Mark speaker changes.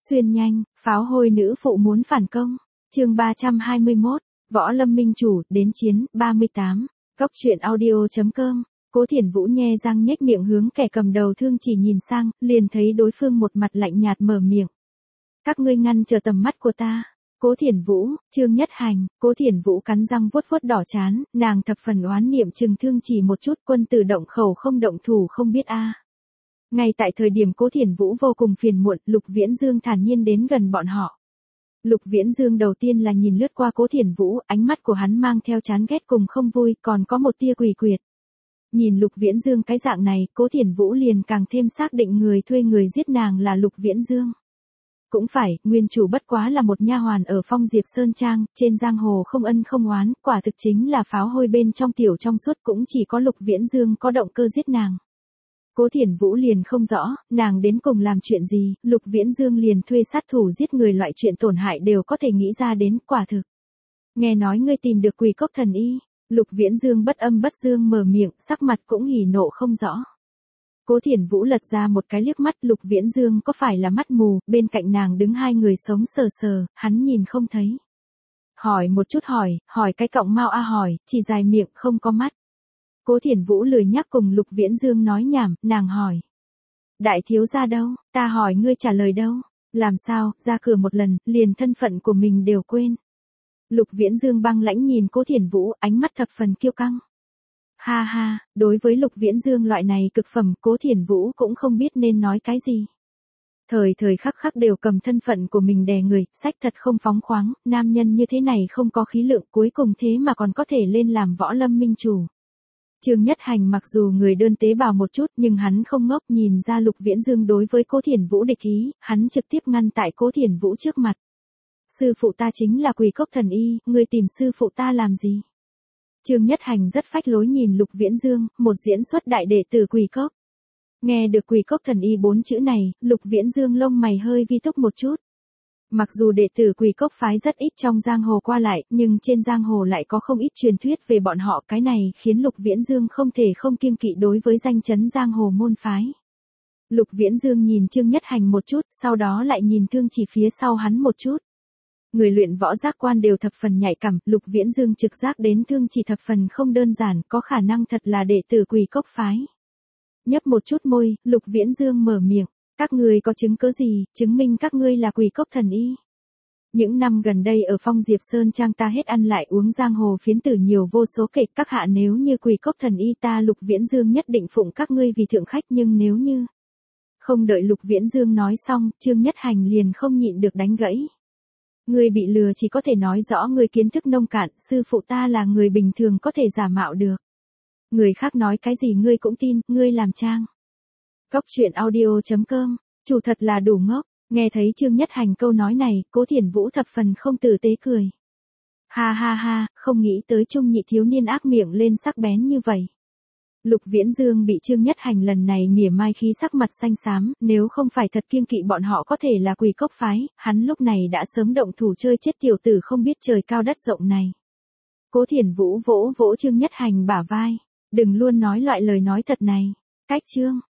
Speaker 1: Xuyên nhanh, pháo hôi nữ phụ muốn phản công. Chương 321, Võ Lâm Minh Chủ, đến chiến, 38. Cốc truyện audio.com. Cố Thiển Vũ nhe răng nhếch miệng hướng kẻ cầm đầu Thương Chỉ nhìn sang, liền thấy đối phương một mặt lạnh nhạt mở miệng. Các ngươi ngăn trở tầm mắt của ta. Cố Thiển Vũ, Trương Nhất Hành. Cố Thiển Vũ cắn răng vuốt vuốt đỏ trán, nàng thập phần oán niệm chừng Thương Chỉ một chút, quân tử động khẩu không động thủ không biết a. Ngay tại thời điểm Cố Thiển Vũ vô cùng phiền muộn, Lục Viễn Dương thản nhiên đến gần bọn họ. Lục Viễn Dương đầu tiên là nhìn lướt qua Cố Thiển Vũ, ánh mắt của hắn mang theo chán ghét cùng không vui, còn có một tia quỷ quyệt. Nhìn Lục Viễn Dương cái dạng này, Cố Thiển Vũ liền càng thêm xác định người thuê người giết nàng là Lục Viễn Dương. Cũng phải, nguyên chủ bất quá là một nha hoàn ở Phong Diệp Sơn Trang, trên giang hồ không ân không oán, quả thực chính là pháo hôi bên trong tiểu trong suốt, cũng chỉ có Lục Viễn Dương có động cơ giết nàng. Cố Thiển Vũ liền không rõ, nàng đến cùng làm chuyện gì, Lục Viễn Dương liền thuê sát thủ giết người, loại chuyện tổn hại đều có thể nghĩ ra đến, quả thực. Nghe nói ngươi tìm được Quỷ Cốc Thần Y. Lục Viễn Dương bất âm bất dương mở miệng, sắc mặt cũng hỉ nộ không rõ. Cố Thiển Vũ lật ra một cái liếc mắt, Lục Viễn Dương có phải là mắt mù, bên cạnh nàng đứng hai người sống sờ sờ, hắn nhìn không thấy. Hỏi một chút hỏi cái cọng mau a hỏi, chỉ dài miệng không có mắt. Cố Thiển Vũ lười nhắc cùng Lục Viễn Dương nói nhảm, nàng hỏi. Đại thiếu gia đâu, ta hỏi ngươi trả lời đâu, làm sao, ra cửa một lần, liền thân phận của mình đều quên. Lục Viễn Dương băng lãnh nhìn Cố Thiển Vũ, ánh mắt thập phần kiêu căng. Ha ha, đối với Lục Viễn Dương loại này cực phẩm, Cố Thiển Vũ cũng không biết nên nói cái gì. Thời thời khắc khắc đều cầm thân phận của mình đè người, sách thật không phóng khoáng, nam nhân như thế này không có khí lượng, cuối cùng thế mà còn có thể lên làm Võ Lâm Minh Chủ. Trương Nhất Hành mặc dù người đơn tế bào một chút, nhưng hắn không ngốc, nhìn ra Lục Viễn Dương đối với Cố Thiển Vũ địch ý, hắn trực tiếp ngăn tại Cố Thiển Vũ trước mặt. Sư phụ ta chính là Quỷ Cốc Thần Y, ngươi tìm sư phụ ta làm gì? Trương Nhất Hành rất phách lối nhìn Lục Viễn Dương, một diễn xuất đại đệ tử Quỷ Cốc. Nghe được Quỷ Cốc Thần Y 4 chữ này, Lục Viễn Dương lông mày hơi vi túc một chút. Mặc dù đệ tử Quỷ Cốc phái rất ít trong giang hồ qua lại, nhưng trên giang hồ lại có không ít truyền thuyết về bọn họ, cái này khiến Lục Viễn Dương không thể không kiêng kỵ đối với danh chấn giang hồ môn phái. Lục Viễn Dương nhìn Trương Nhất Hành một chút, sau đó lại nhìn Thương Chỉ phía sau hắn một chút. Người luyện võ giác quan đều thập phần nhạy cảm, Lục Viễn Dương trực giác đến Thương Chỉ thập phần không đơn giản, có khả năng thật là đệ tử Quỷ Cốc phái. Nhấp một chút môi, Lục Viễn Dương mở miệng. Các ngươi có chứng cứ gì, chứng minh các ngươi là Quỷ Cốc Thần Y? Những năm gần đây ở Phong Diệp Sơn Trang ta hết ăn lại uống giang hồ phiến tử nhiều vô số kể, các hạ nếu như Quỷ Cốc Thần Y ta Lục Viễn Dương nhất định phụng các ngươi vì thượng khách, nhưng nếu như... Không đợi Lục Viễn Dương nói xong, Trương Nhất Hành liền không nhịn được đánh gãy. Ngươi bị lừa chỉ có thể nói rõ ngươi kiến thức nông cạn, sư phụ ta là người bình thường có thể giả mạo được. Người khác nói cái gì ngươi cũng tin, ngươi làm trang. Cốc truyện audio.com, chủ thật là đủ ngốc, nghe thấy Trương Nhất Hành câu nói này, Cố Thiển Vũ thập phần không tử tế cười. Ha ha ha, không nghĩ tới trung nhị thiếu niên ác miệng lên sắc bén như vậy. Lục Viễn Dương bị Trương Nhất Hành lần này mỉa mai khí sắc mặt xanh xám, nếu không phải thật kiêng kỵ bọn họ có thể là Quỷ Cốc phái, hắn lúc này đã sớm động thủ chơi chết tiểu tử không biết trời cao đất rộng này. Cố Thiển Vũ vỗ vỗ Trương Nhất Hành bả vai, đừng luôn nói loại lời nói thật này. Cách chương